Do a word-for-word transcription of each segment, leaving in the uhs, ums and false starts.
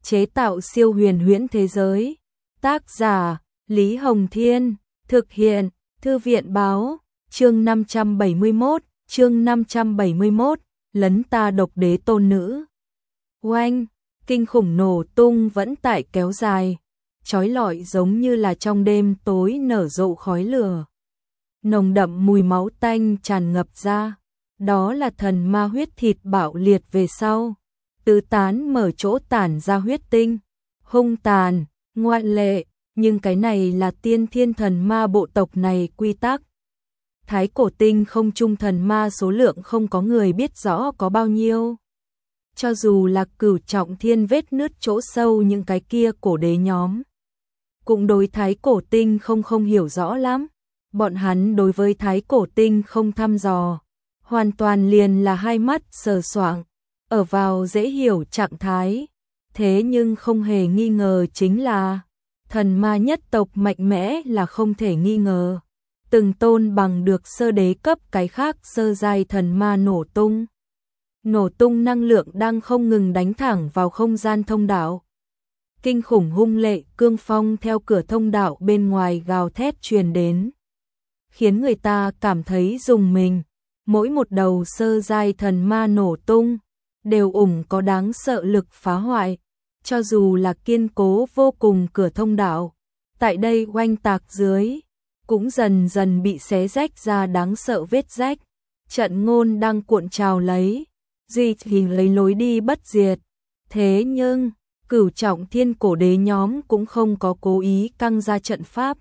chế tạo siêu huyền huyễn thế giới. Tác giả Lý Hồng Thiên, thực hiện Thư viện Báo, chương năm trăm bảy mươi mốt, chương năm trăm bảy mươi mốt, lấn ta độc đế tôn nữ. Oanh, kinh khủng nổ tung vẫn tại kéo dài, chói lọi giống như là trong đêm tối nở rộ khói lửa. Nồng đậm mùi máu tanh tràn ngập ra, đó là thần ma huyết thịt bạo liệt về sau, tứ tán mở chỗ tản ra huyết tinh, hung tàn, ngoạn lệ, nhưng cái này là tiên thiên thần ma bộ tộc này quy tắc. Thái cổ tinh không trung thần ma số lượng không có người biết rõ có bao nhiêu. Cho dù là cửu trọng thiên vết nứt chỗ sâu những cái kia cổ đế nhóm, cũng đối thái cổ tinh không không hiểu rõ lắm. Bọn hắn đối với thái cổ tinh không thăm dò, hoàn toàn liền là hai mắt sờ soạng, ở vào dễ hiểu trạng thái. Thế nhưng không hề nghi ngờ chính là thần ma nhất tộc mạnh mẽ là không thể nghi ngờ. Từng tôn bằng được sơ đế cấp cái khác sơ giai thần ma nổ tung. Nổ tung năng lượng đang không ngừng đánh thẳng vào không gian thông đạo. Kinh khủng hung lệ cương phong theo cửa thông đạo bên ngoài gào thét truyền đến, khiến người ta cảm thấy rùng mình. Mỗi một đầu sơ giai thần ma nổ tung đều ủng có đáng sợ lực phá hoại, cho dù là kiên cố vô cùng cửa thông đạo, tại đây oanh tạc dưới, cũng dần dần bị xé rách ra đáng sợ vết rách. Trận ngôn đang cuộn trào lấy, duy trì lấy lối đi bất diệt. Thế nhưng, cửu trọng thiên cổ đế nhóm cũng không có cố ý căng ra trận pháp.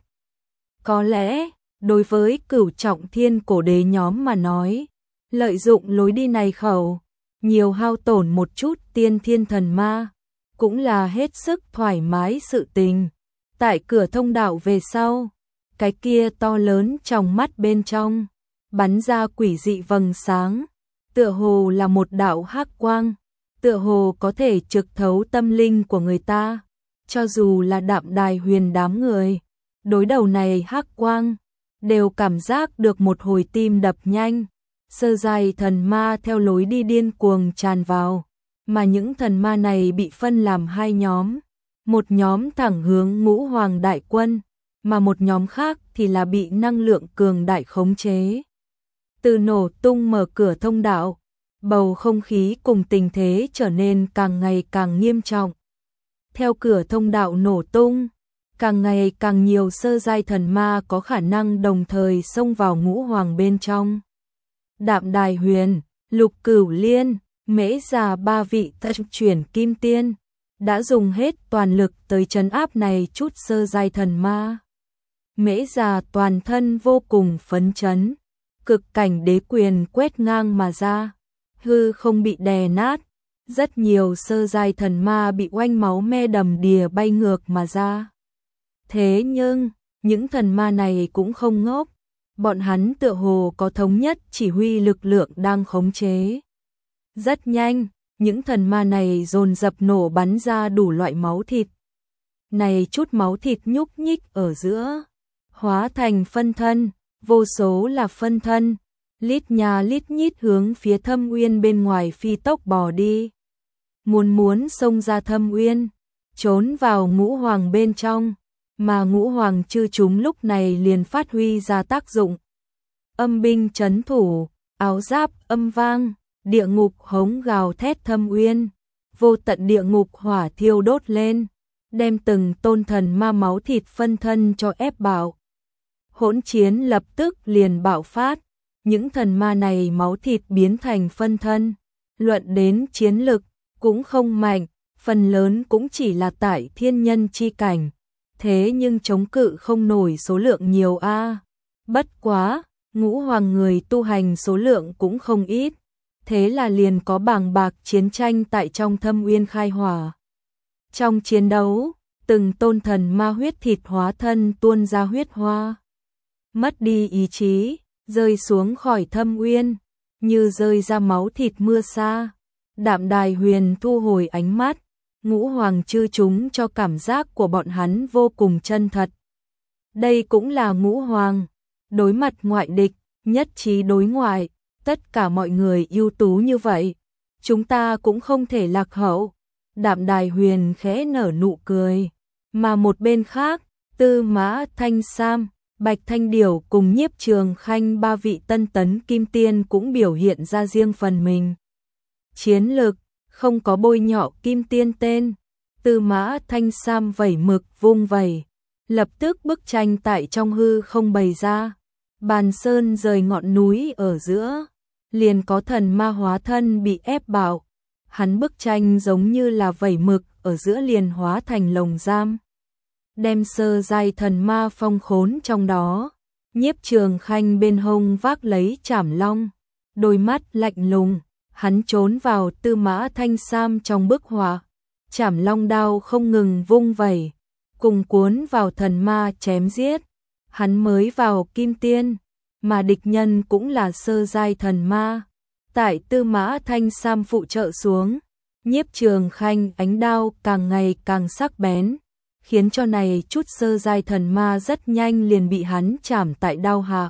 Có lẽ, đối với cửu trọng thiên cổ đế nhóm mà nói, lợi dụng lối đi này khẩu, nhiều hao tổn một chút tiên thiên thần ma, cũng là hết sức thoải mái sự tình. Tại cửa thông đạo về sau, cái kia to lớn trong mắt bên trong, bắn ra quỷ dị vầng sáng, tựa hồ là một đạo hắc quang, tựa hồ có thể trực thấu tâm linh của người ta. Cho dù là Đạm Đài Huyền đám người, đối đầu này hắc quang, đều cảm giác được một hồi tim đập nhanh. Sơ giai thần ma theo lối đi điên cuồng tràn vào, mà những thần ma này bị phân làm hai nhóm. Một nhóm thẳng hướng Ngũ Hoàng đại quân, mà một nhóm khác thì là bị năng lượng cường đại khống chế. Từ nổ tung mở cửa thông đạo, bầu không khí cùng tình thế trở nên càng ngày càng nghiêm trọng. Theo cửa thông đạo nổ tung, càng ngày càng nhiều sơ giai thần ma có khả năng đồng thời xông vào Ngũ Hoàng bên trong. Đạm Đài Huyền, Lục Cửu Liên, Mễ Già ba vị thất chuyển kim tiên đã dùng hết toàn lực tới trấn áp này chút sơ giai thần ma. Mễ Già toàn thân vô cùng phấn chấn, cực cảnh đế quyền quét ngang mà ra, hư không bị đè nát, rất nhiều sơ giai thần ma bị oanh máu me đầm đìa bay ngược mà ra. Thế nhưng, những thần ma này cũng không ngốc, bọn hắn tựa hồ có thống nhất chỉ huy lực lượng đang khống chế. Rất nhanh, những thần ma này dồn dập nổ bắn ra đủ loại máu thịt. Này chút máu thịt nhúc nhích ở giữa, hóa thành phân thân, vô số là phân thân, lít nhà lít nhít hướng phía thâm uyên bên ngoài phi tốc bò đi. Muốn muốn xông ra thâm uyên, trốn vào Ngũ Hoàng bên trong, mà Ngũ Hoàng chư chúng lúc này liền phát huy ra tác dụng. Âm binh trấn thủ, áo giáp âm vang, địa ngục hống gào thét thâm uyên, vô tận địa ngục hỏa thiêu đốt lên, đem từng tôn thần ma máu thịt phân thân cho ép bạo. Hỗn chiến lập tức liền bạo phát, những thần ma này máu thịt biến thành phân thân, luận đến chiến lực cũng không mạnh, phần lớn cũng chỉ là tại thiên nhân chi cảnh, thế nhưng chống cự không nổi số lượng nhiều a. Bất quá, Ngũ Hoàng người tu hành số lượng cũng không ít, thế là liền có bàng bạc chiến tranh tại trong thâm uyên khai hỏa. Trong chiến đấu, từng tôn thần ma huyết thịt hóa thân tuôn ra huyết hoa, mất đi ý chí, rơi xuống khỏi thâm uyên, như rơi ra máu thịt mưa sa. Đạm Đài Huyền thu hồi ánh mắt, Ngũ Hoàng chư chúng cho cảm giác của bọn hắn vô cùng chân thật. Đây cũng là Ngũ Hoàng, đối mặt ngoại địch, nhất trí đối ngoại, tất cả mọi người ưu tú như vậy, chúng ta cũng không thể lạc hậu. Đạm Đài Huyền khẽ nở nụ cười, mà một bên khác, Tư Mã Thanh Sam, Bạch Thanh Điểu cùng Nhiếp Trường Khanh ba vị tân tấn kim tiên cũng biểu hiện ra riêng phần mình. Chiến lực, không có bôi nhọ kim tiên tên. Tư Mã Thanh Sam vẩy mực vung vẩy, lập tức bức tranh tại trong hư không bày ra. Bàn sơn rời ngọn núi ở giữa, liền có thần ma hóa thân bị ép bảo. Hắn bức tranh giống như là vẩy mực ở giữa liền hóa thành lồng giam, đem sơ giai thần ma phong khốn trong đó. Nhiếp Trường Khanh bên hông vác lấy chảm long, đôi mắt lạnh lùng, hắn trốn vào Tư Mã Thanh Sam trong bức họa, chảm long đao không ngừng vung vẩy, cùng cuốn vào thần ma chém giết. Hắn mới vào kim tiên, mà địch nhân cũng là sơ giai thần ma. Tại Tư Mã Thanh Sam phụ trợ xuống, Nhiếp Trường Khanh ánh đao càng ngày càng sắc bén, khiến cho này chút sơ giai thần ma rất nhanh liền bị hắn chảm tại đao hạ.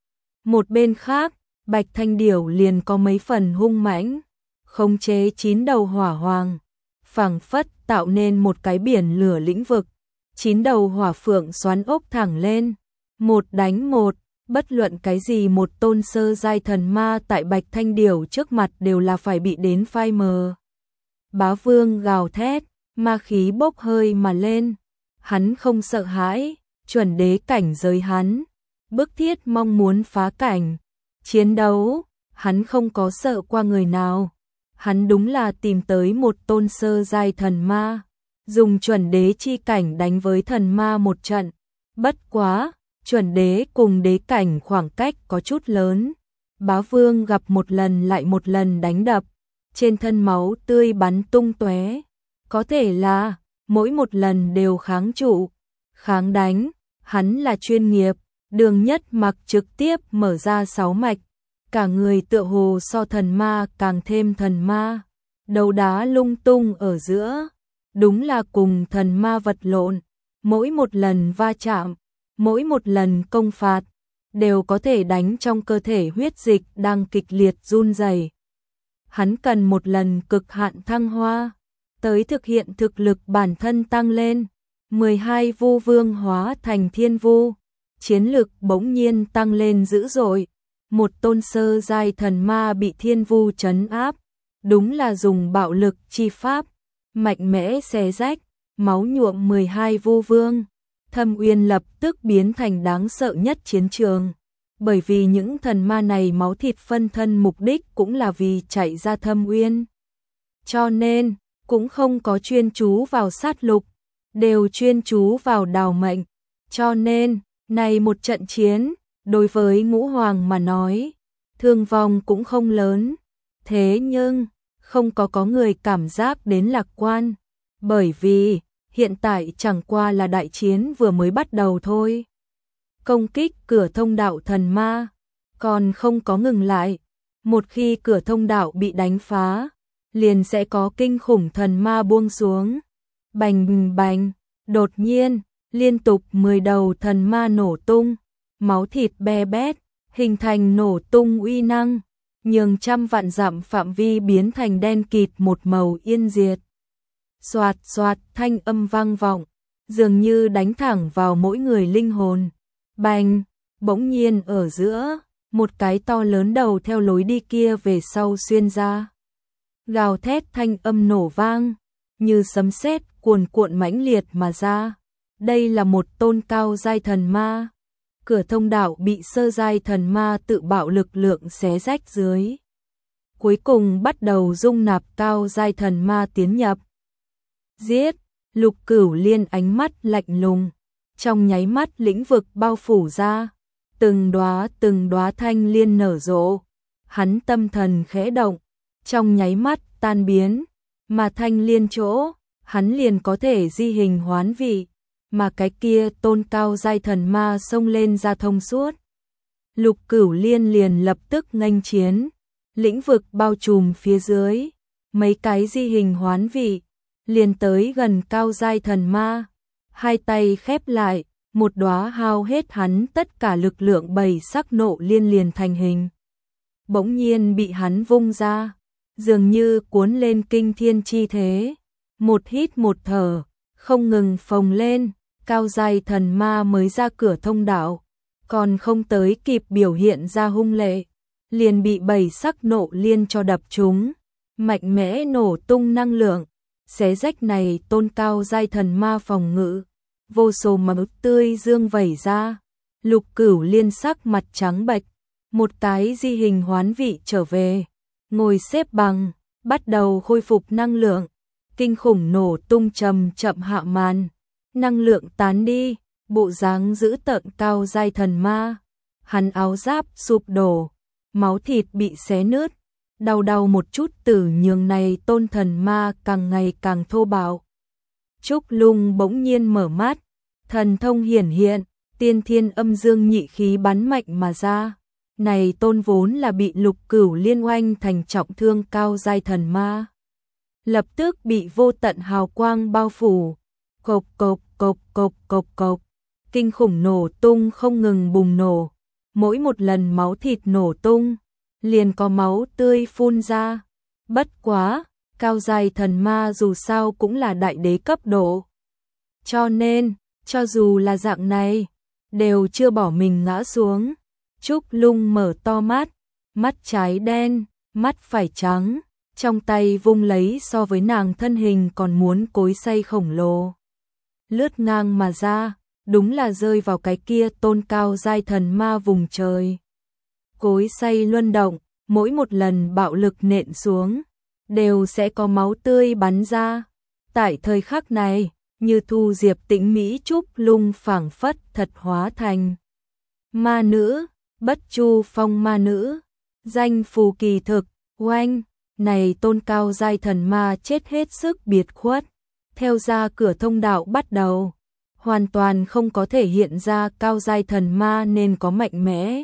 Một bên khác, Bạch Thanh Điểu liền có mấy phần hung mãnh, khống chế chín đầu hỏa hoàng, phảng phất tạo nên một cái biển lửa lĩnh vực. Chín đầu hỏa phượng xoắn ốc thẳng lên, một đánh một, bất luận cái gì một tôn sơ giai thần ma tại Bạch Thanh Điểu trước mặt đều là phải bị đến phai mờ. Bá Vương gào thét, ma khí bốc hơi mà lên, hắn không sợ hãi, chuẩn đế cảnh giới hắn, bức thiết mong muốn phá cảnh, chiến đấu, hắn không có sợ qua người nào, hắn đúng là tìm tới một tôn sơ giai thần ma, dùng chuẩn đế chi cảnh đánh với thần ma một trận, bất quá, chuẩn đế cùng đế cảnh khoảng cách có chút lớn, Bá Vương gặp một lần lại một lần đánh đập, trên thân máu tươi bắn tung tóe, có thể là mỗi một lần đều kháng trụ, kháng đánh, hắn là chuyên nghiệp. Đường Nhất Mặc trực tiếp mở ra sáu mạch, cả người tựa hồ so thần ma càng thêm thần ma, đầu đá lung tung ở giữa, đúng là cùng thần ma vật lộn, mỗi một lần va chạm, mỗi một lần công phạt, đều có thể đánh trong cơ thể huyết dịch đang kịch liệt run rẩy. Hắn cần một lần cực hạn thăng hoa, tới thực hiện thực lực bản thân tăng lên, mười hai vu vương hóa thành thiên vu, chiến lực bỗng nhiên tăng lên dữ dội, một tôn sơ giai thần ma bị thiên vu trấn áp, đúng là dùng bạo lực chi pháp, mạnh mẽ xé rách, máu nhuộm mười hai vu vương. Thâm Uyên lập tức biến thành đáng sợ nhất chiến trường, bởi vì những thần ma này máu thịt phân thân mục đích cũng là vì chạy ra Thâm Uyên. Cho nên, cũng không có chuyên chú vào sát lục, đều chuyên chú vào đào mệnh. Cho nên, này một trận chiến, đối với Ngũ Hoàng mà nói, thương vong cũng không lớn. Thế nhưng, không có có người cảm giác đến lạc quan, bởi vì hiện tại chẳng qua là đại chiến vừa mới bắt đầu thôi. Công kích cửa thông đạo thần ma, còn không có ngừng lại. Một khi cửa thông đạo bị đánh phá, liền sẽ có kinh khủng thần ma buông xuống. Bành bành, đột nhiên, liên tục mười đầu thần ma nổ tung, máu thịt be bét, hình thành nổ tung uy năng, nhường trăm vạn dặm phạm vi biến thành đen kịt một màu yên diệt. Xoạt xoạt thanh âm vang vọng, dường như đánh thẳng vào mỗi người linh hồn. Bành, bỗng nhiên ở giữa, một cái to lớn đầu theo lối đi kia về sau xuyên ra. Gào thét thanh âm nổ vang, như sấm sét cuồn cuộn mãnh liệt mà ra. Đây là một tôn cao giai thần ma. Cửa thông đạo bị sơ giai thần ma tự bạo lực lượng xé rách dưới. Cuối cùng bắt đầu dung nạp cao giai thần ma tiến nhập. Giết, Lục Cửu Liên ánh mắt lạnh lùng, trong nháy mắt lĩnh vực bao phủ ra, từng đóa từng đóa thanh liên nở rộ, hắn tâm thần khẽ động, trong nháy mắt tan biến, mà thanh liên chỗ, hắn liền có thể di hình hoán vị, mà cái kia tôn cao giai thần ma xông lên ra thông suốt. Lục Cửu Liên liền lập tức nghênh chiến, lĩnh vực bao trùm phía dưới, mấy cái di hình hoán vị, liền tới gần cao giai thần ma, hai tay khép lại, một đóa hao hết hắn tất cả lực lượng bảy sắc nộ liên liền thành hình. Bỗng nhiên bị hắn vung ra, dường như cuốn lên kinh thiên chi thế, một hít một thở, không ngừng phồng lên, cao giai thần ma mới ra cửa thông đạo, còn không tới kịp biểu hiện ra hung lệ, liền bị bảy sắc nộ liên cho đập trúng, mạnh mẽ nổ tung năng lượng, xé rách này tôn cao giai thần ma phòng ngự, vô số máu tươi dương vẩy ra, Lục Cửu Liên sắc mặt trắng bệch, một cái di hình hoán vị trở về, ngồi xếp bằng, bắt đầu khôi phục năng lượng, kinh khủng nổ tung chậm chậm hạ màn, năng lượng tán đi, bộ dáng dữ tợn cao giai thần ma, hắn áo giáp sụp đổ, máu thịt bị xé nứt, đau đau một chút tử nhường này tôn thần ma càng ngày càng thô bạo. Trúc Lung bỗng nhiên mở mắt, thần thông hiển hiện, tiên thiên âm dương nhị khí bắn mạnh mà ra. Này tôn vốn là bị Lục Cửu Liên oanh thành trọng thương cao giai thần ma. Lập tức bị vô tận hào quang bao phủ, cộc cộc cộc cộc cộc cộc, kinh khủng nổ tung không ngừng bùng nổ, mỗi một lần máu thịt nổ tung, liền có máu tươi phun ra. Bất quá, cao giai thần ma dù sao cũng là đại đế cấp độ. Cho nên, cho dù là dạng này, đều chưa bỏ mình ngã xuống. Trúc Lung mở to mắt, mắt trái đen, mắt phải trắng, trong tay vung lấy so với nàng thân hình còn muốn cối xay khổng lồ. Lướt ngang mà ra, đúng là rơi vào cái kia tôn cao giai thần ma vùng trời. Cối xay luân động, mỗi một lần bạo lực nện xuống, đều sẽ có máu tươi bắn ra. Tại thời khắc này, Như Thu Diệp Tĩnh Mỹ Trúc Lung phảng phất thật hóa thành ma nữ, Bất Chu Phong ma nữ, danh phù kỳ thực, oanh, này tôn cao giai thần ma chết hết sức biệt khuất, theo ra cửa thông đạo bắt đầu, hoàn toàn không có thể hiện ra cao giai thần ma nên có mạnh mẽ.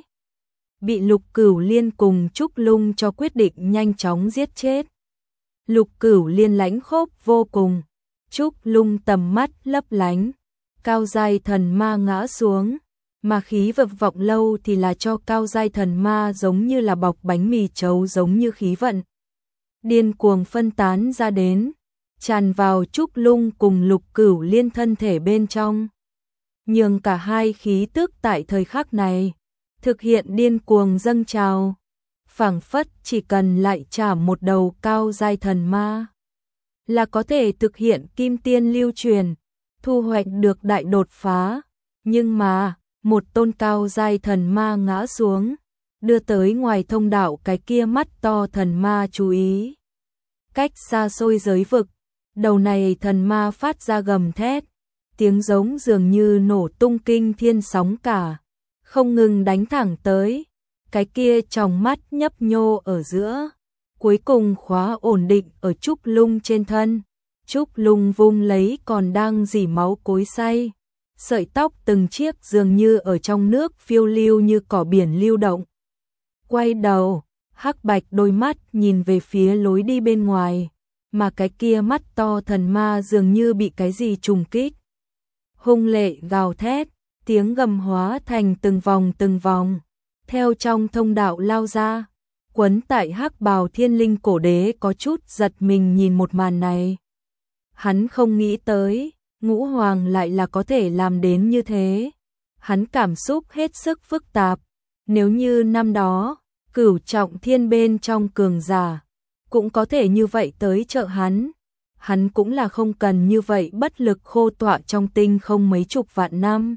Bị Lục Cửu Liên cùng Trúc Lung cho quyết định nhanh chóng giết chết. Lục Cửu Liên lãnh khốc vô cùng, Trúc Lung tầm mắt lấp lánh, cao giai thần ma ngã xuống, mà khí vực vọng lâu thì là cho cao giai thần ma giống như là bọc bánh mì trấu giống như khí vận. Điên cuồng phân tán ra đến, tràn vào Trúc Lung cùng Lục Cửu Liên thân thể bên trong. Nhường cả hai khí tức tại thời khắc này, thực hiện điên cuồng dâng trào. Phảng phất chỉ cần lại trả một đầu cao giai thần ma, là có thể thực hiện kim tiên lưu truyền, thu hoạch được đại đột phá. Nhưng mà, một tôn cao giai thần ma ngã xuống, đưa tới ngoài thông đạo cái kia mắt to thần ma chú ý. Cách xa xôi giới vực, đầu này thần ma phát ra gầm thét, tiếng giống dường như nổ tung kinh thiên sóng cả, không ngừng đánh thẳng tới, cái kia tròng mắt nhấp nhô ở giữa, cuối cùng khóa ổn định ở Trúc Lung trên thân. Trúc Lung vung lấy còn đang rỉ máu cối xay, sợi tóc từng chiếc dường như ở trong nước phiêu lưu như cỏ biển lưu động. Quay đầu, hắc bạch đôi mắt nhìn về phía lối đi bên ngoài, mà cái kia mắt to thần ma dường như bị cái gì trùng kích. Hung lệ gào thét, tiếng gầm hóa thành từng vòng từng vòng, theo trong thông đạo lao ra. Quấn tại hắc bào thiên linh cổ đế có chút giật mình nhìn một màn này. Hắn không nghĩ tới, Ngũ Hoàng lại là có thể làm đến như thế. Hắn cảm xúc hết sức phức tạp. Nếu như năm đó, Cửu Trọng Thiên bên trong cường giả, cũng có thể như vậy tới trợ hắn. Hắn cũng là không cần như vậy bất lực khô tọa trong tinh không mấy chục vạn năm.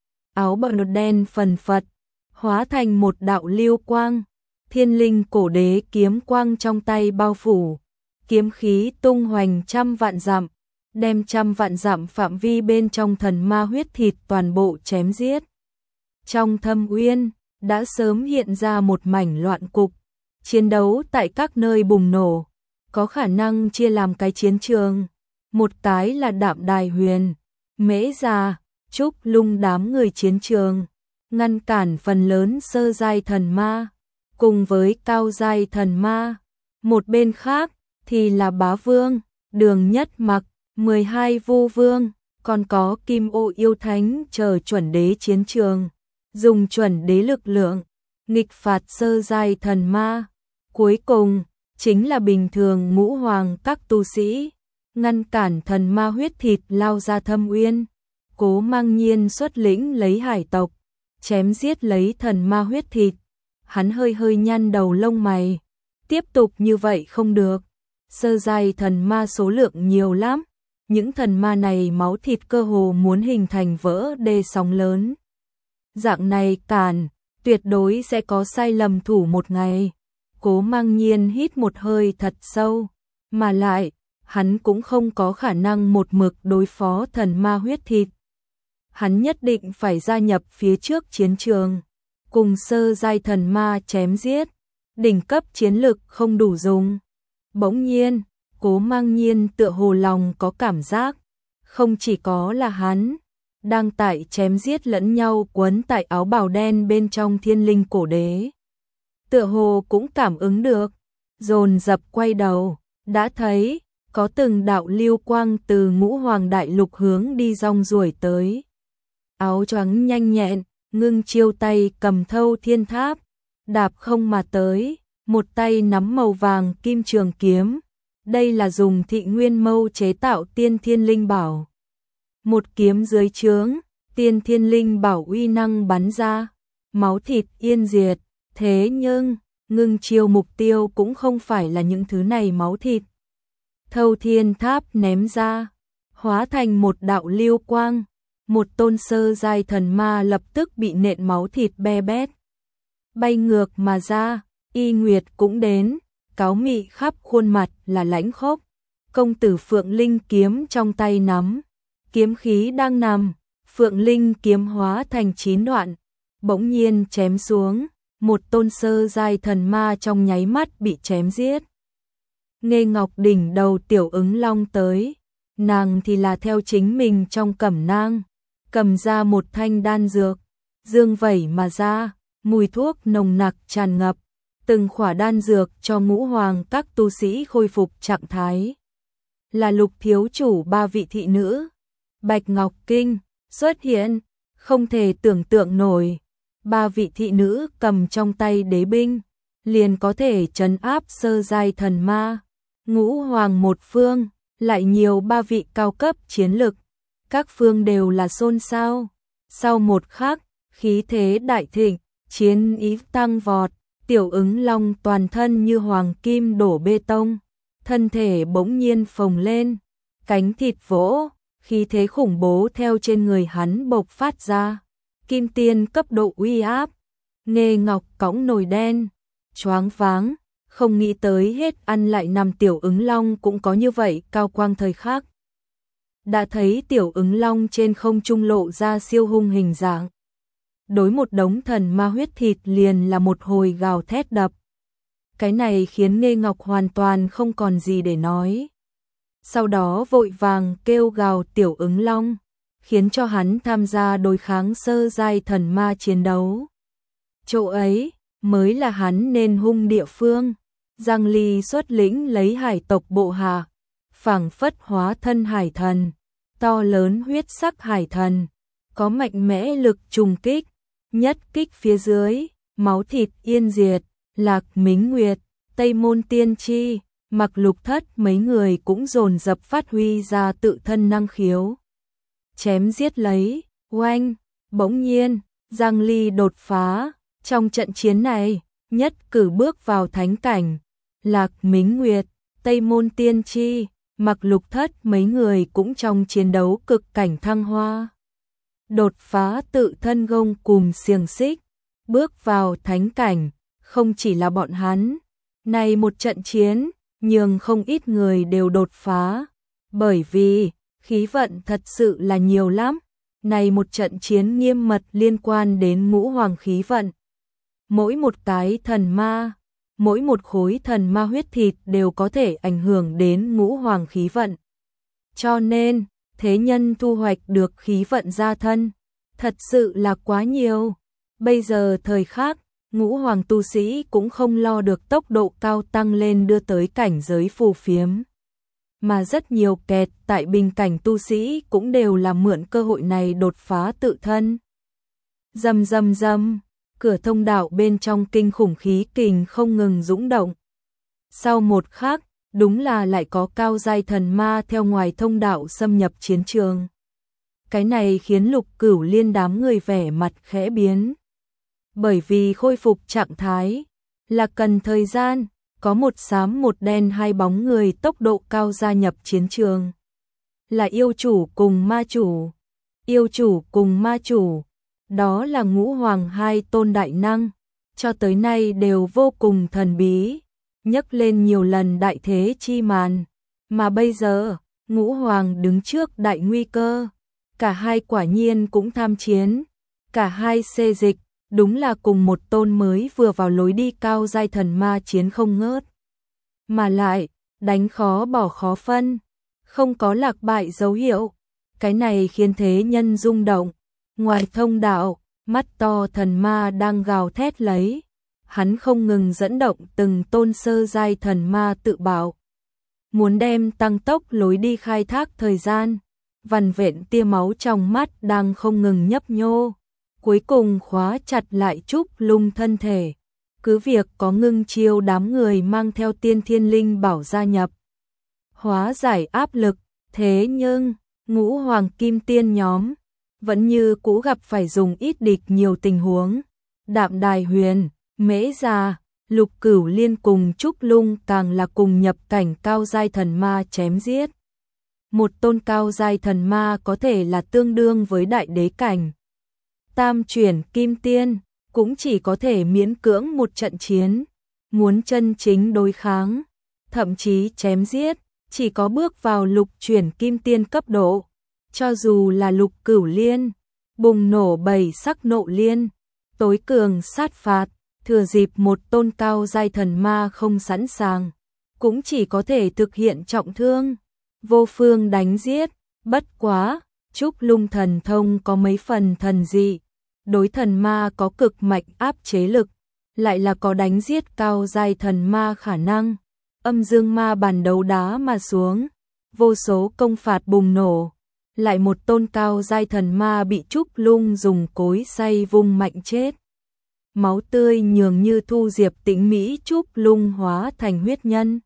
Áo bào đen phần phật, hóa thành một đạo lưu quang. Thiên linh cổ đế kiếm quang trong tay bao phủ, kiếm khí tung hoành trăm vạn dặm, đem trăm vạn dặm phạm vi bên trong thần ma huyết thịt toàn bộ chém giết. Trong thâm uyên, đã sớm hiện ra một mảnh loạn cục, chiến đấu tại các nơi bùng nổ, có khả năng chia làm cái chiến trường, một cái là Đạm Đài Huyền, Mễ Già, Trúc Lung đám người chiến trường, ngăn cản phần lớn sơ giai thần ma, cùng với cao giai thần ma. Một bên khác thì là Bá Vương, Đường Nhất Mặc, mười hai Vu Vương, còn có Kim Ô Yêu Thánh chờ chuẩn đế chiến trường, dùng chuẩn đế lực lượng nghịch phạt sơ giai thần ma. Cuối cùng chính là bình thường ngũ hoàng các tu sĩ, ngăn cản thần ma huyết thịt lao ra thâm uyên. Cố Mang Nhiên xuất lĩnh lấy hải tộc, chém giết lấy thần ma huyết thịt. Hắn hơi hơi nhăn đầu lông mày, tiếp tục như vậy không được. Sơ giai thần ma số lượng nhiều lắm, những thần ma này máu thịt cơ hồ muốn hình thành vỡ đê sóng lớn. Dạng này cản, tuyệt đối sẽ có sai lầm thủ một ngày. Cố Mang Nhiên hít một hơi thật sâu, mà lại, hắn cũng không có khả năng một mực đối phó thần ma huyết thịt. Hắn nhất định phải gia nhập phía trước chiến trường, cùng sơ giai thần ma chém giết, đỉnh cấp chiến lực không đủ dùng. Bỗng nhiên, Cố Mang Nhiên tựa hồ lòng có cảm giác, không chỉ có là hắn, đang tại chém giết lẫn nhau quấn tại áo bào đen bên trong thiên linh cổ đế. Tựa hồ cũng cảm ứng được, dồn dập quay đầu, đã thấy, có từng đạo lưu quang từ Ngũ Hoàng Đại Lục hướng đi rong ruổi tới. Áo choàng nhanh nhẹn, ngưng chiêu tay cầm thâu thiên tháp, đạp không mà tới, một tay nắm màu vàng kim trường kiếm. Đây là dùng thị nguyên mâu chế tạo tiên thiên linh bảo. Một kiếm dưới trướng, tiên thiên linh bảo uy năng bắn ra, máu thịt yên diệt. Thế nhưng, ngưng chiêu mục tiêu cũng không phải là những thứ này máu thịt. Thâu thiên tháp ném ra, hóa thành một đạo lưu quang. Một tôn sơ giai thần ma lập tức bị nện máu thịt be bét. Bay ngược mà ra, Y Nguyệt cũng đến, cáo mị khắp khuôn mặt là lãnh khốc. Công tử Phượng Linh kiếm trong tay nắm, kiếm khí đang nằm, Phượng Linh kiếm hóa thành chín đoạn, bỗng nhiên chém xuống, một tôn sơ giai thần ma trong nháy mắt bị chém giết. Nghê Ngọc đỉnh đầu Tiểu Ứng Long tới, nàng thì là theo chính mình trong cẩm nang, cầm ra một thanh đan dược, dương vẩy mà ra, mùi thuốc nồng nặc tràn ngập, từng khỏa đan dược cho Ngũ Hoàng các tu sĩ khôi phục trạng thái. Là Lục thiếu chủ ba vị thị nữ, Bạch Ngọc Kinh xuất hiện, không thể tưởng tượng nổi, ba vị thị nữ cầm trong tay đế binh, liền có thể trấn áp sơ giai thần ma. Ngũ Hoàng một phương, lại nhiều ba vị cao cấp chiến lực, các phương đều là xôn xao. Sau một khắc, khí thế đại thịnh, chiến ý tăng vọt, Tiểu Ứng Long toàn thân như hoàng kim đổ bê tông, thân thể bỗng nhiên phồng lên, cánh thịt vỗ, khí thế khủng bố theo trên người hắn bộc phát ra, kim tiên cấp độ uy áp. Nghê Ngọc cõng nồi đen, choáng váng, không nghĩ tới hết ăn lại nằm Tiểu Ứng Long cũng có như vậy cao quang thời khắc. Đã thấy Tiểu Ứng Long trên không trung lộ ra siêu hung hình dạng. Đối một đống thần ma huyết thịt liền là một hồi gào thét đập. Cái này khiến Nghê Ngọc hoàn toàn không còn gì để nói. Sau đó vội vàng kêu gào Tiểu Ứng Long, khiến cho hắn tham gia đối kháng sơ giai thần ma chiến đấu. Chỗ ấy mới là hắn nên hung địa phương. Giang Ly xuất lĩnh lấy hải tộc bộ hạ, phảng phất hóa thân hải thần, to lớn huyết sắc hải thần, có mạnh mẽ lực trùng kích, nhất kích phía dưới, máu thịt yên diệt, Lạc Mính Nguyệt, Tây Môn Tiên Tri, Mặc Lục Thất mấy người cũng dồn dập phát huy ra tự thân năng khiếu. Chém giết lấy, oanh, bỗng nhiên, Giang Ly đột phá, trong trận chiến này, nhất cử bước vào thánh cảnh. Lạc Mính Nguyệt, Tây Môn Tiên Tri, Mặc Lục Thất mấy người cũng trong chiến đấu cực cảnh thăng hoa. Đột phá tự thân gông cùm xiềng xích, bước vào thánh cảnh, không chỉ là bọn hắn. Này một trận chiến, nhường không ít người đều đột phá, bởi vì khí vận thật sự là nhiều lắm. Này một trận chiến nghiêm mật liên quan đến Ngũ Hoàng khí vận. Mỗi một cái thần ma, mỗi một khối thần ma huyết thịt đều có thể ảnh hưởng đến Ngũ Hoàng khí vận. Cho nên, thế nhân thu hoạch được khí vận gia thân, thật sự là quá nhiều. Bây giờ thời khắc, Ngũ Hoàng tu sĩ cũng không lo được tốc độ cao tăng lên đưa tới cảnh giới phù phiếm. Mà rất nhiều kẹt tại bình cảnh tu sĩ cũng đều là mượn cơ hội này đột phá tự thân. Rầm rầm rầm, cửa thông đạo bên trong kinh khủng khí kình không ngừng dũng động. Sau một khắc, đúng là lại có cao giai thần ma theo ngoài thông đạo xâm nhập chiến trường. Cái này khiến Lục Cửu Liên đám người vẻ mặt khẽ biến. Bởi vì khôi phục trạng thái là cần thời gian, có một xám một đen hai bóng người tốc độ cao gia nhập chiến trường. Là yêu chủ cùng ma chủ. Yêu chủ cùng ma chủ, đó là ngũ hoàng hai tôn đại năng, cho tới nay đều vô cùng thần bí, nhấc lên nhiều lần đại thế chi màn, mà bây giờ, ngũ hoàng đứng trước đại nguy cơ, cả hai quả nhiên cũng tham chiến, cả hai xê dịch, đúng là cùng một tôn mới vừa vào lối đi cao giai thần ma chiến không ngớt. Mà lại, đánh khó bỏ khó phân, không có lạc bại dấu hiệu, cái này khiến thế nhân rung động. Ngoài thông đạo, mắt to thần ma đang gào thét lấy, hắn không ngừng dẫn động từng tôn sơ giai thần ma tự bảo. Muốn đem tăng tốc lối đi khai thác thời gian, vằn vện tia máu trong mắt đang không ngừng nhấp nhô, cuối cùng khóa chặt lại Trúc Lung thân thể. Cứ việc có ngưng chiêu đám người mang theo tiên thiên linh bảo gia nhập, hóa giải áp lực, thế nhưng, ngũ hoàng kim tiên nhóm, vẫn như cũ gặp phải dùng ít địch nhiều tình huống. Đạm Đài Huyền, Mễ Già, Lục Cửu Liên cùng Trúc Lung càng là cùng nhập cảnh cao giai thần ma chém giết. Một tôn cao giai thần ma có thể là tương đương với đại đế cảnh. Tam chuyển kim tiên, cũng chỉ có thể miễn cưỡng một trận chiến, muốn chân chính đối kháng, thậm chí chém giết, chỉ có bước vào lục chuyển kim tiên cấp độ. Cho dù là Lục Cửu Liên, bùng nổ bảy sắc nộ liên, tối cường sát phạt, thừa dịp một tôn cao giai thần ma không sẵn sàng, cũng chỉ có thể thực hiện trọng thương, vô phương đánh giết. Bất quá, Trúc Lung thần thông có mấy phần thần dị, đối thần ma có cực mạnh áp chế lực, lại là có đánh giết cao giai thần ma khả năng. Âm dương ma bàn đấu đá mà xuống, vô số công phạt bùng nổ, lại một tôn cao giai thần ma bị Trúc Lung dùng cối xay vung mạnh chết. Máu tươi nhường như thu diệp tĩnh mỹ, Trúc Lung hóa thành huyết nhân.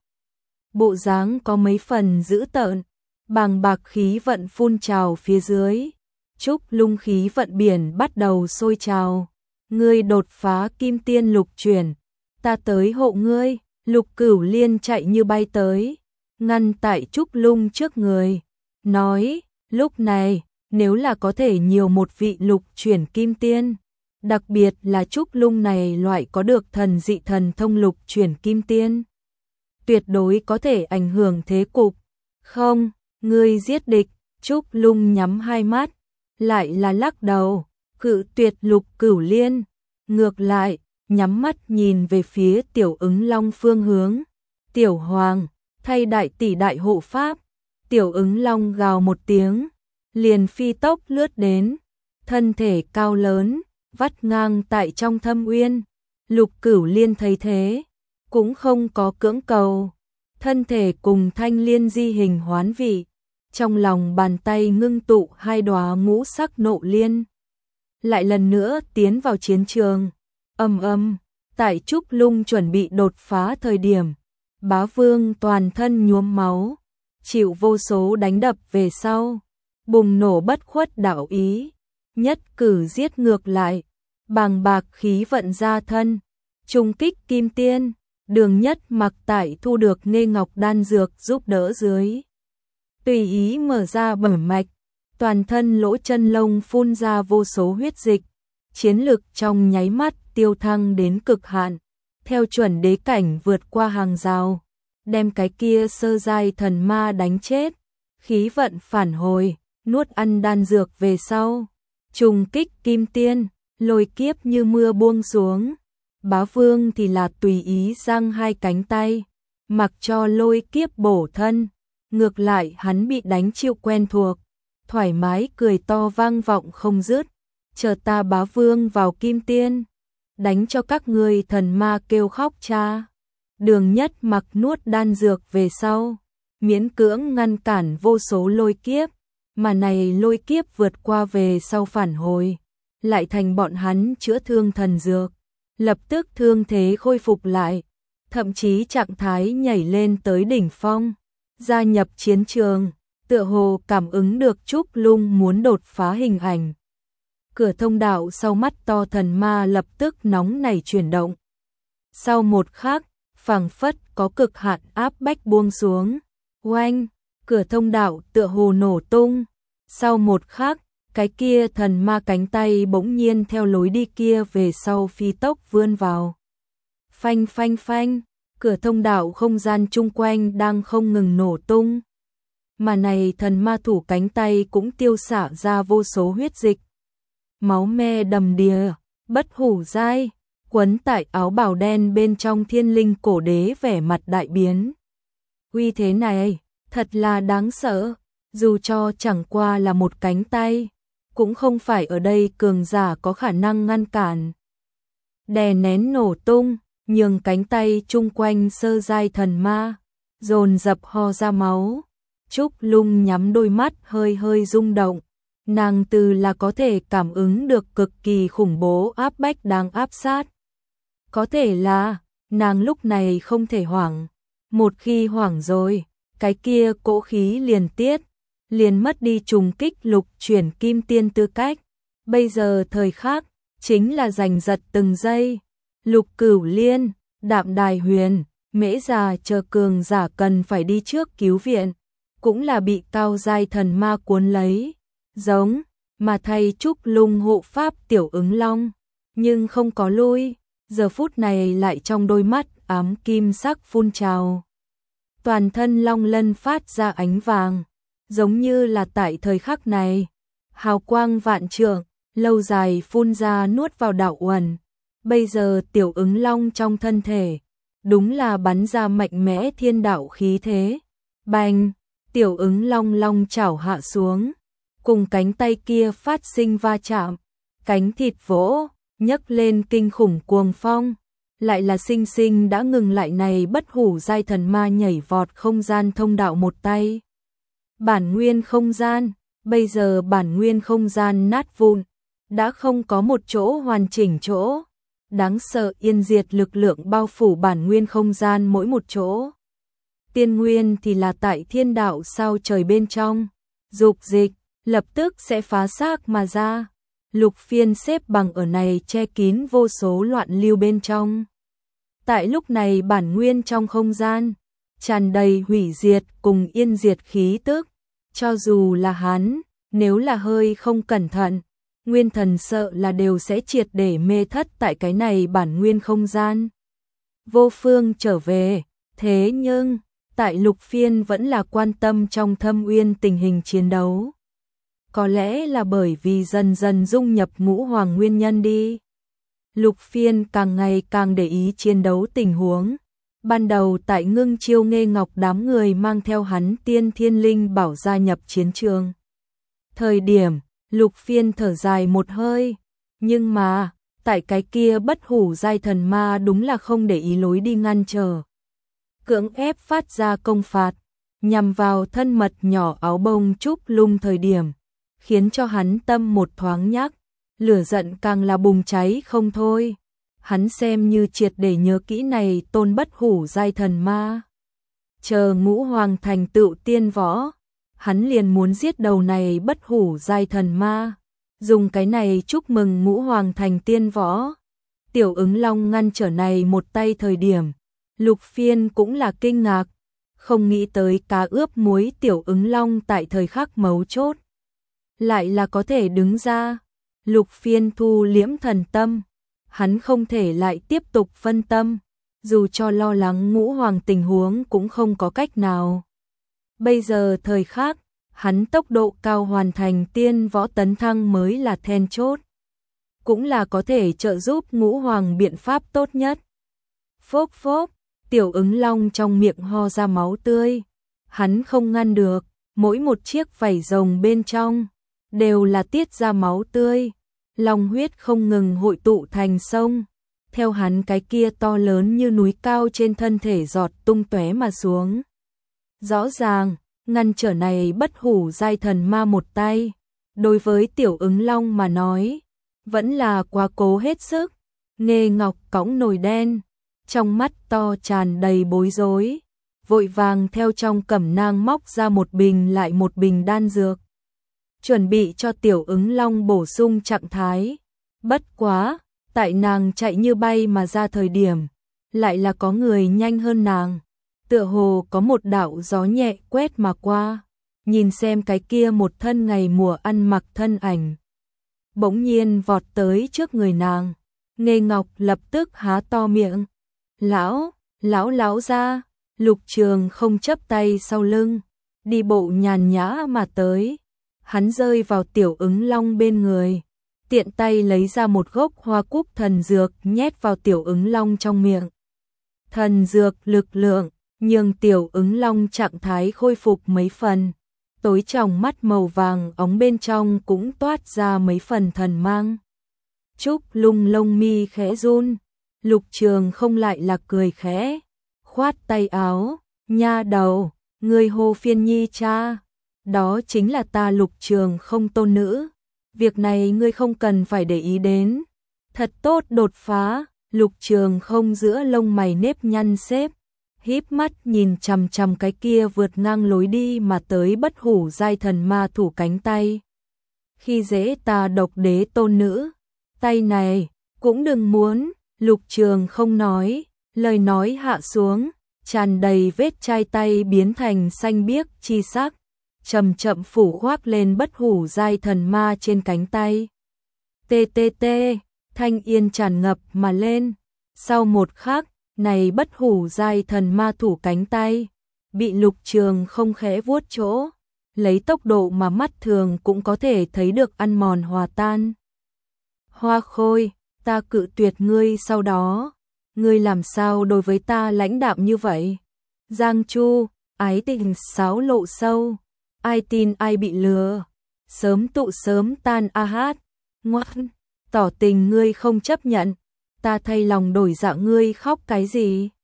Bộ dáng có mấy phần dữ tợn, bàng bạc khí vận phun trào phía dưới. Trúc Lung khí vận biển bắt đầu sôi trào. Ngươi đột phá kim tiên lục chuyển, ta tới hộ ngươi. Lục Cửu Liên chạy như bay tới, ngăn tại Trúc Lung trước người, nói, lúc này, nếu là có thể nhiều một vị lục chuyển kim tiên, đặc biệt là Trúc Lung này loại có được thần dị thần thông lục chuyển kim tiên, tuyệt đối có thể ảnh hưởng thế cục. Không, ngươi giết địch. Trúc Lung nhắm hai mắt, lại là lắc đầu, cự tuyệt Lục Cửu Liên, ngược lại, nhắm mắt nhìn về phía Tiểu Ứng Long phương hướng. Tiểu Hoàng, thay đại tỷ đại hộ pháp. Tiểu Ứng Long gào một tiếng, liền phi tốc lướt đến, thân thể cao lớn, vắt ngang tại trong thâm uyên. Lục Cửu Liên thấy thế, cũng không có cưỡng cầu, thân thể cùng thanh liên di hình hoán vị, trong lòng bàn tay ngưng tụ hai đóa ngũ sắc nộ liên, lại lần nữa tiến vào chiến trường. Ầm ầm, tại Trúc Lung chuẩn bị đột phá thời điểm, Bá Vương toàn thân nhuốm máu, chịu vô số đánh đập về sau, bùng nổ bất khuất đạo ý, nhất cử giết ngược lại, bàng bạc khí vận ra thân, trung kích kim tiên. Đường Nhất Mặc tại thu được Nghê Ngọc đan dược giúp đỡ dưới, tùy ý mở ra bẩm mạch, toàn thân lỗ chân lông phun ra vô số huyết dịch, chiến lực trong nháy mắt tiêu thăng đến cực hạn, theo chuẩn đế cảnh vượt qua hàng rào, đem cái kia sơ giai thần ma đánh chết. Khí vận phản hồi, nuốt ăn đan dược về sau, trùng kích kim tiên, lôi kiếp như mưa buông xuống. Bá Vương thì là tùy ý giang hai cánh tay, mặc cho lôi kiếp bổ thân, ngược lại hắn bị đánh chịu quen thuộc, thoải mái cười to vang vọng không dứt. Chờ ta Bá Vương vào kim tiên, đánh cho các ngươi thần ma kêu khóc cha. Đường Nhất Mặc nuốt đan dược về sau, miễn cưỡng ngăn cản vô số lôi kiếp, mà này lôi kiếp vượt qua về sau phản hồi, lại thành bọn hắn chữa thương thần dược, lập tức thương thế khôi phục lại, thậm chí trạng thái nhảy lên tới đỉnh phong, gia nhập chiến trường, tựa hồ cảm ứng được Trúc Lung muốn đột phá hình ảnh. Cửa thông đạo sau mắt to thần ma lập tức nóng nảy chuyển động. Sau một khắc, phảng phất có cực hạn áp bách buông xuống. Oanh, cửa thông đạo tựa hồ nổ tung. Sau một khắc, cái kia thần ma cánh tay bỗng nhiên theo lối đi kia về sau phi tốc vươn vào. Phanh phanh phanh, cửa thông đạo không gian chung quanh đang không ngừng nổ tung. Mà này thần ma thủ cánh tay cũng tiêu xả ra vô số huyết dịch. Máu me đầm đìa, bất hủ giai, quấn tại áo bào đen bên trong thiên linh cổ đế vẻ mặt đại biến. Uy thế này, thật là đáng sợ, dù cho chẳng qua là một cánh tay, cũng không phải ở đây cường giả có khả năng ngăn cản. Đè nén nổ tung, nhường cánh tay chung quanh sơ giai thần ma, dồn dập ho ra máu. Trúc Lung nhắm đôi mắt hơi hơi rung động, nàng từ là có thể cảm ứng được cực kỳ khủng bố áp bách đang áp sát. Có thể là, nàng lúc này không thể hoảng, một khi hoảng rồi, cái kia cỗ khí liền tiết, liền mất đi trùng kích lục chuyển kim tiên tư cách. Bây giờ thời khắc, chính là giành giật từng giây. Lục Cửu Liên, Đạm Đài Huyền, Mễ Già chờ cường giả cần phải đi trước cứu viện, cũng là bị cao giai thần ma cuốn lấy, giống, mà thay Trúc Lung hộ pháp Tiểu Ứng Long, nhưng không có lui, giờ phút này lại trong đôi mắt ám kim sắc phun trào. Toàn thân long lân phát ra ánh vàng, giống như là tại thời khắc này, hào quang vạn trượng, lâu dài phun ra nuốt vào đạo uẩn. Bây giờ Tiểu Ứng Long trong thân thể, đúng là bắn ra mạnh mẽ thiên đạo khí thế. Bành, Tiểu Ứng Long long chảo hạ xuống, cùng cánh tay kia phát sinh va chạm, cánh thịt vỗ, nhấc lên kinh khủng cuồng phong, lại là sinh sinh đã ngừng lại này bất hủ giai thần ma nhảy vọt không gian thông đạo một tay. Bản nguyên không gian, bây giờ bản nguyên không gian nát vụn, đã không có một chỗ hoàn chỉnh chỗ. Đáng sợ yên diệt lực lượng bao phủ bản nguyên không gian mỗi một chỗ. Tiên nguyên thì là tại thiên đạo sao trời bên trong, dục dịch, lập tức sẽ phá xác mà ra. Lục Phiên xếp bằng ở này che kín vô số loạn lưu bên trong. Tại lúc này bản nguyên trong không gian, tràn đầy hủy diệt cùng yên diệt khí tức. Cho dù là hắn, nếu là hơi không cẩn thận, nguyên thần sợ là đều sẽ triệt để mê thất tại cái này bản nguyên không gian. Vô phương trở về, thế nhưng, tại Lục Phiên vẫn là quan tâm trong thâm uyên tình hình chiến đấu. Có lẽ là bởi vì dần dần dung nhập ngũ hoàng nguyên nhân đi. Lục Phiên càng ngày càng để ý chiến đấu tình huống. Ban đầu tại Ngưng Chiêu Nghê Ngọc đám người mang theo hắn tiên thiên linh bảo gia nhập chiến trường. Thời điểm, Lục Phiên thở dài một hơi, nhưng mà, tại cái kia bất hủ giai thần ma đúng là không để ý lối đi ngăn trở. Cưỡng ép phát ra công phạt, nhằm vào thân mật nhỏ áo bông Trúc Lung thời điểm, khiến cho hắn tâm một thoáng nhắc, lửa giận càng là bùng cháy không thôi. Hắn xem như triệt để nhớ kỹ này tôn bất hủ giai thần ma. Chờ ngũ hoàng thành tựu tiên võ, hắn liền muốn giết đầu này bất hủ giai thần ma, dùng cái này chúc mừng ngũ hoàng thành tiên võ. Tiểu Ứng Long ngăn trở này một tay thời điểm, Lục Phiên cũng là kinh ngạc, không nghĩ tới cá ướp muối Tiểu Ứng Long tại thời khắc mấu chốt lại là có thể đứng ra. Lục Phiên thu liễm thần tâm, hắn không thể lại tiếp tục phân tâm, dù cho lo lắng ngũ hoàng tình huống cũng không có cách nào. Bây giờ thời khắc, hắn tốc độ cao hoàn thành tiên võ tấn thăng mới là then chốt, cũng là có thể trợ giúp ngũ hoàng biện pháp tốt nhất. Phốc phốc, Tiểu Ứng Long trong miệng ho ra máu tươi, hắn không ngăn được, mỗi một chiếc vảy rồng bên trong đều là tiết ra máu tươi, long huyết không ngừng hội tụ thành sông, theo hắn cái kia to lớn như núi cao trên thân thể giọt tung tóe mà xuống. Rõ ràng, ngăn trở này bất hủ giai thần ma một tay, đối với Tiểu Ứng Long mà nói, vẫn là quá cố hết sức. Nghê Ngọc cõng nồi đen, trong mắt to tràn đầy bối rối, vội vàng theo trong cẩm nang móc ra một bình lại một bình đan dược, chuẩn bị cho Tiểu Ứng Long bổ sung trạng thái. Bất quá, tại nàng chạy như bay mà ra thời điểm, lại là có người nhanh hơn nàng, tựa hồ có một đạo gió nhẹ quét mà qua, nhìn xem cái kia một thân ngày mùa ăn mặc thân ảnh. Bỗng nhiên vọt tới trước người nàng, Nghê Ngọc lập tức há to miệng. Lão, lão lão ra, Lục Trường không chấp tay sau lưng, đi bộ nhàn nhã mà tới. Hắn rơi vào Tiểu Ứng Long bên người, tiện tay lấy ra một gốc hoa cúc thần dược nhét vào Tiểu Ứng Long trong miệng. Thần dược lực lượng, nhưng Tiểu Ứng Long trạng thái khôi phục mấy phần, tối trong mắt màu vàng óng bên trong cũng toát ra mấy phần thần mang. Trúc Lung lông mi khẽ run, Lục Trường không lại là cười khẽ, khoát tay áo, nha đầu, ngươi hô phiên nhi cha, đó chính là ta Lục Trường không tôn nữ, việc này ngươi không cần phải để ý đến. Thật tốt đột phá, Lục Trường không giữa lông mày nếp nhăn xếp, híp mắt nhìn chằm chằm cái kia vượt ngang lối đi mà tới bất hủ giai thần ma thủ cánh tay. Khi dễ ta độc đế tôn nữ, tay này cũng đừng muốn. Lục Trường không nói, lời nói hạ xuống, tràn đầy vết chai tay biến thành xanh biếc chi sắc, chậm chậm phủ khoác lên bất hủ giai thần ma trên cánh tay. Tê tê tê, thanh yên tràn ngập mà lên, sau một khắc, này bất hủ giai thần ma thủ cánh tay, bị Lục Trường không khẽ vuốt chỗ, lấy tốc độ mà mắt thường cũng có thể thấy được ăn mòn hòa tan. Hoa Khôi, ta cự tuyệt ngươi sau đó, ngươi làm sao đối với ta lãnh đạm như vậy? Giang Chu, ái tình sáo lộ sâu, ai tin ai bị lừa, sớm tụ sớm tan a hát, ngoan, tỏ tình ngươi không chấp nhận, ta thay lòng đổi dạ ngươi khóc cái gì?